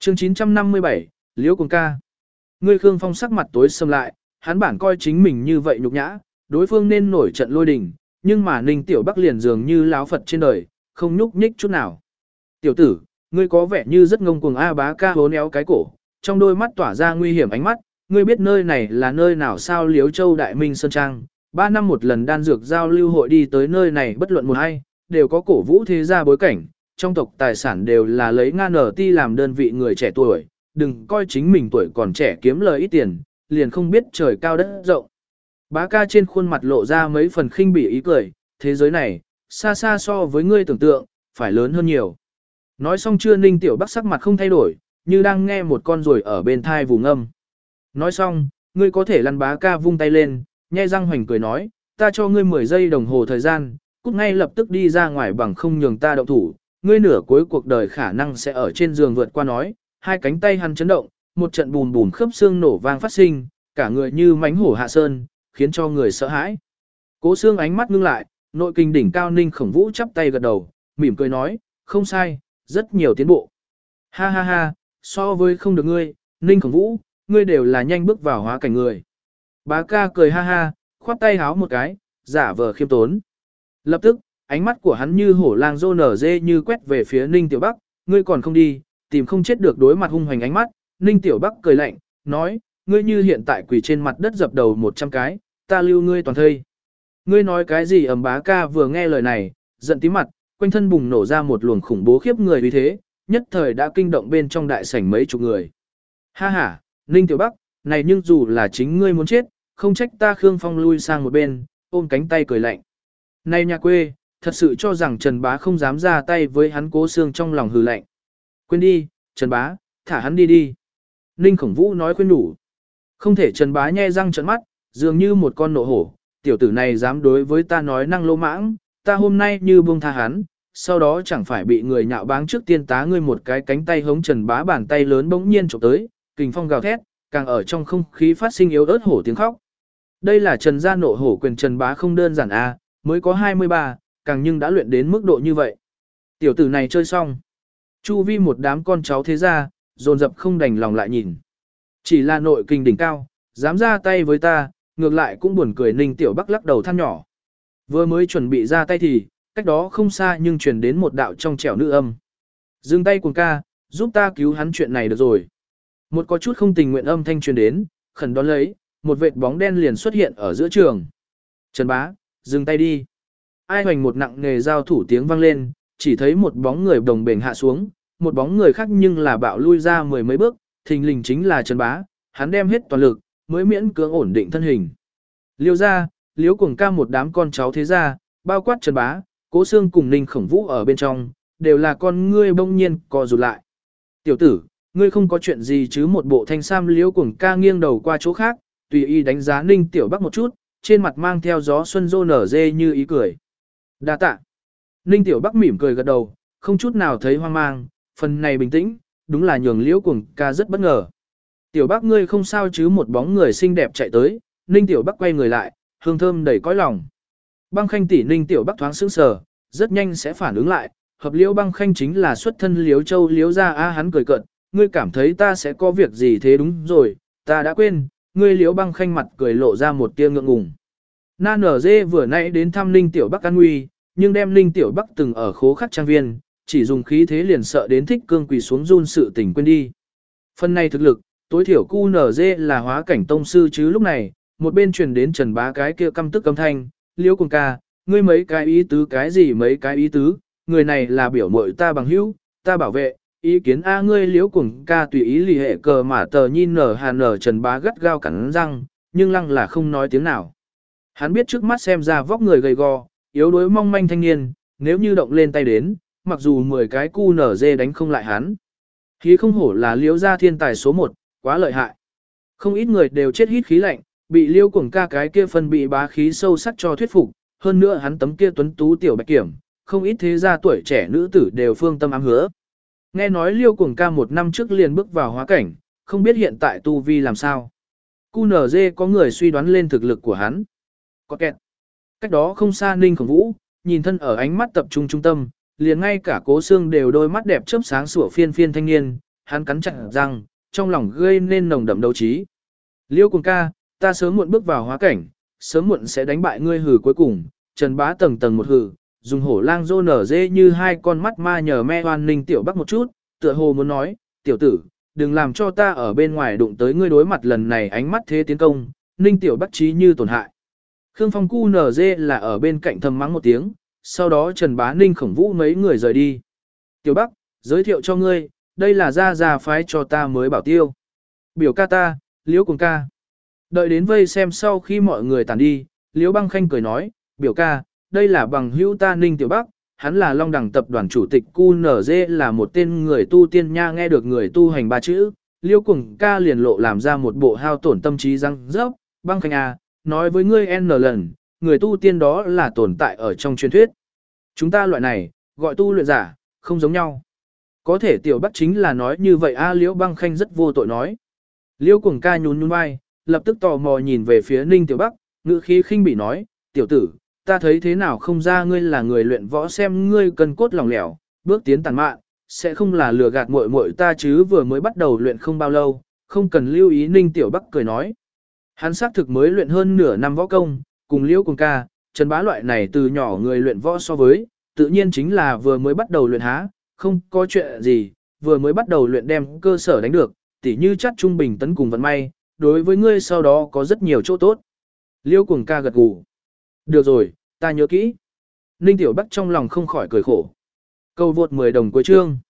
Chương 957, Liễu Cuồng ca. Ngươi Khương Phong sắc mặt tối sầm lại, hắn bản coi chính mình như vậy nhục nhã, đối phương nên nổi trận lôi đình, nhưng mà Ninh Tiểu Bắc liền dường như láo Phật trên đời, không nhúc nhích chút nào. Tiểu tử, ngươi có vẻ như rất ngông cuồng. A Bá ca hốn éo cái cổ, trong đôi mắt tỏa ra nguy hiểm ánh mắt, ngươi biết nơi này là nơi nào sao? Liếu Châu Đại Minh Sơn Trang, 3 năm một lần đan dược giao lưu hội đi tới nơi này bất luận một hay, đều có cổ vũ thế gia bối cảnh, trong tộc tài sản đều là lấy ngan ở ti làm đơn vị người trẻ tuổi, đừng coi chính mình tuổi còn trẻ kiếm lời ít tiền, liền không biết trời cao đất rộng. Bá ca trên khuôn mặt lộ ra mấy phần khinh bỉ ý cười, thế giới này, xa xa so với ngươi tưởng tượng, phải lớn hơn nhiều. Nói xong chưa, Ninh Tiểu Bắc sắc mặt không thay đổi, như đang nghe một con ruồi ở bên thai vùng âm. Nói xong, ngươi có thể lăn. Bá ca vung tay lên, nhe răng hoành cười nói, ta cho ngươi 10 giây đồng hồ thời gian, cút ngay lập tức đi ra ngoài bằng không nhường ta động thủ, ngươi nửa cuối cuộc đời khả năng sẽ ở trên giường vượt qua. Nói, hai cánh tay hắn chấn động, một trận bùm bùm khớp xương nổ vang phát sinh, cả người như mãnh hổ hạ sơn, khiến cho người sợ hãi. Cố Xương ánh mắt ngưng lại, nội kinh đỉnh cao Ninh Khổng Vũ chắp tay gật đầu, mỉm cười nói, không sai, rất nhiều tiến bộ. Ha ha ha, so với không được ngươi, Ninh Khổng Vũ, ngươi đều là nhanh bước vào hóa cảnh người. Bá ca cười ha ha, khoát tay háo một cái, giả vờ khiêm tốn. Lập tức, ánh mắt của hắn như hổ lang rô nở dê như quét về phía Ninh Tiểu Bắc, ngươi còn không đi, tìm không chết được. Đối mặt hung hoành ánh mắt, Ninh Tiểu Bắc cười lạnh, nói, ngươi như hiện tại quỳ trên mặt đất dập đầu 100 cái, ta lưu ngươi toàn thây. Ngươi nói cái gì? Ầm. Bá ca vừa nghe lời này, giận tím mặt, quanh thân bùng nổ ra một luồng khủng bố khiếp người uy thế, nhất thời đã kinh động bên trong đại sảnh mấy chục người. Ha ha, Ninh Tiểu Bắc, này nhưng dù là chính ngươi muốn chết, không trách ta Khương Phong lui sang một bên, ôm cánh tay cười lạnh. Này nhà quê, thật sự cho rằng Trần Bá không dám ra tay với hắn. Cố Xương trong lòng hừ lạnh. Quên đi, Trần Bá, thả hắn đi đi. Ninh Khổng Vũ nói khuyên nhủ. Không thể. Trần Bá nhe răng trợn mắt, dường như một con nộ hổ, tiểu tử này dám đối với ta nói năng lô mãng, ta hôm nay như buông tha hắn, sau đó chẳng phải bị người nhạo báng. Trước tiên tá ngươi một cái. Cánh tay hống Trần Bá bàn tay lớn bỗng nhiên chụp tới, kình phong gào thét, càng ở trong không khí phát sinh yếu ớt hổ tiếng khóc. Đây là Trần gia nộ hổ quyền. Trần Bá không đơn giản a, mới có 23, càng nhưng đã luyện đến mức độ như vậy. Tiểu tử này chơi xong. Chu vi một đám con cháu thế gia, dồn dập không đành lòng lại nhìn. Chỉ là nội kinh đỉnh cao, dám ra tay với ta, ngược lại cũng buồn cười. Ninh Tiểu Bắc lắc đầu than nhỏ. Vừa mới chuẩn bị ra tay thì, cách đó không xa nhưng truyền đến một đạo trong trẻo nữ âm. Dừng tay Cuồng ca, giúp ta cứu hắn, chuyện này được rồi. Một có chút không tình nguyện âm thanh truyền đến, khẩn đón lấy, một vệt bóng đen liền xuất hiện ở giữa trường. Trần Bá, dừng tay đi. Ai hoành một nặng nghề giao thủ tiếng vang lên, chỉ thấy một bóng người đồng bền hạ xuống, một bóng người khác nhưng là bạo lui ra 10 mấy bước, thình lình chính là Trần Bá, hắn đem hết toàn lực, mới miễn cưỡng ổn định thân hình. Liêu ra, Liễu Cuồng ca một đám con cháu thế gia, bao quát Trần Bá, Cố Xương cùng Ninh Khổng Vũ ở bên trong, đều là con ngươi bỗng nhiên co rụt lại. Tiểu tử, ngươi không có chuyện gì chứ? Một bộ thanh sam. Liễu Cuồng ca nghiêng đầu qua chỗ khác, tùy ý đánh giá Ninh Tiểu Bắc một chút, trên mặt mang theo gió xuân rô nở dê như ý cười. Đa tạ. Ninh Tiểu Bắc mỉm cười gật đầu, không chút nào thấy hoang mang, phần này bình tĩnh, đúng là nhường Liễu Cuồng ca rất bất ngờ. Tiểu Bắc ngươi không sao chứ? Một bóng người xinh đẹp chạy tới, Ninh Tiểu Bắc quay người lại, hương thơm đầy cõi lòng. Băng Khanh tỷ. Ninh Tiểu Bắc thoáng sững sờ, rất nhanh sẽ phản ứng lại, hợp Liễu Băng Khanh chính là xuất thân Liễu Châu Liễu gia a. Hắn cười cợt, ngươi cảm thấy ta sẽ có việc gì thế? Đúng rồi, ta đã quên, ngươi. Liễu Băng Khanh mặt cười lộ ra một tia ngượng ngùng. Na nở dê vừa nãy đến thăm Ninh Tiểu Bắc an nguy, nhưng đem Ninh Tiểu Bắc từng ở khố khắc trang viên, chỉ dùng khí thế liền sợ đến thích cương quỳ xuống run sự tình quên đi. Phần này thực lực, tối thiểu cu nở dê là hóa cảnh tông sư chứ. Lúc này, một bên truyền đến Trần Bá cái kia căm tức âm thanh, Liễu Cuồng ca, ngươi mấy cái ý tứ? Cái gì mấy cái ý tứ? Người này là biểu muội ta bằng hữu, ta bảo vệ, ý kiến a. Ngươi. Liễu Cuồng ca tùy ý lì hệ cờ mà tờ nhìn nở hà nở. Trần Bá gắt gao cắn răng, nhưng lăng là không nói tiếng nào. Hắn biết trước mắt xem ra vóc người gầy gò, yếu đuối mong manh thanh niên, nếu như động lên tay đến, mặc dù 10 cái cu nở dê đánh không lại hắn. Khí không hổ là Liễu gia thiên tài số 1, quá lợi hại. Không ít người đều chết hít khí lạnh, bị Liễu Cuồng ca cái kia phân bị bá khí sâu sắc cho thuyết phục, hơn nữa hắn tấm kia tuấn tú tiểu bạch kiểm, không ít thế gia tuổi trẻ nữ tử đều phương tâm ám hứa. Nghe nói Liễu Cuồng ca 1 năm trước liền bước vào hóa cảnh, không biết hiện tại tu vi làm sao. Cu nở dê có người suy đoán lên thực lực của hắn. Có kẹt. Cách đó không xa Ninh Khổng Vũ, nhìn thân ở ánh mắt tập trung trung tâm, liền ngay cả Cố Xương đều đôi mắt đẹp chớp sáng sủa phiên phiên thanh niên, hắn cắn chặt răng, trong lòng gây nên nồng đậm đấu trí. Liêu Cuồng ca, ta sớm muộn bước vào hóa cảnh, sớm muộn sẽ đánh bại ngươi hừ cuối cùng, Trần Bá tầng tầng một hừ, dùng hổ lang rô nở dê như hai con mắt ma nhờ me hoan Ninh Tiểu Bắc một chút, tựa hồ muốn nói, tiểu tử, đừng làm cho ta ở bên ngoài đụng tới ngươi đối mặt lần này ánh mắt thế tiến công, Ninh Tiểu Bắc trí như tổn hại. Khương Phong cu nở dê là ở bên cạnh thầm mắng một tiếng, sau đó Trần Bá Ninh Khổng Vũ mấy người rời đi. Tiểu Bắc, giới thiệu cho ngươi, đây là gia phái cho ta mới bảo tiêu. Biểu ca ta, Liễu Cuồng ca. Đợi đến vây xem sau khi mọi người tàn đi, Liễu Băng Khanh cười nói, biểu ca, đây là bằng hữu ta Ninh Tiểu Bắc, hắn là Long Đẳng tập đoàn chủ tịch QNZ là một tên người tu tiên nha nghe được người tu hành ba chữ, Liễu Cuồng ca liền lộ làm ra một bộ hao tổn tâm trí răng rớp, Băng Khanh à, nói với ngươi N lần, người tu tiên đó là tồn tại ở trong truyền thuyết. Chúng ta loại này, gọi tu luyện giả, không giống nhau. Có thể Tiểu Bắc chính là nói như vậy a Liễu Băng Khanh rất vô tội nói. Liễu Cuồng ca nhún nhún vai, lập tức tò mò nhìn về phía Ninh Tiểu Bắc, ngữ khí khinh bỉ nói, tiểu tử, ta thấy thế nào không ra ngươi là người luyện võ xem ngươi cân cốt lòng lẻo, bước tiến tàn mạn, sẽ không là lừa gạt muội muội ta chứ vừa mới bắt đầu luyện không bao lâu, không cần lưu ý Ninh Tiểu Bắc cười nói. Hắn xác thực mới luyện hơn nửa năm võ công, cùng Liễu Cuồng ca, Trần Bá loại này từ nhỏ người luyện võ so với, tự nhiên chính là vừa mới bắt đầu luyện há, không có chuyện gì, vừa mới bắt đầu luyện đem cơ sở đánh được, tỉ như chắc trung bình tấn cùng vận may, đối với ngươi sau đó có rất nhiều chỗ tốt. Liễu Cuồng ca gật gù. Được rồi, ta nhớ kỹ. Ninh Tiểu Bắc trong lòng không khỏi cười khổ. Câu vượt 10 đồng cuối chương.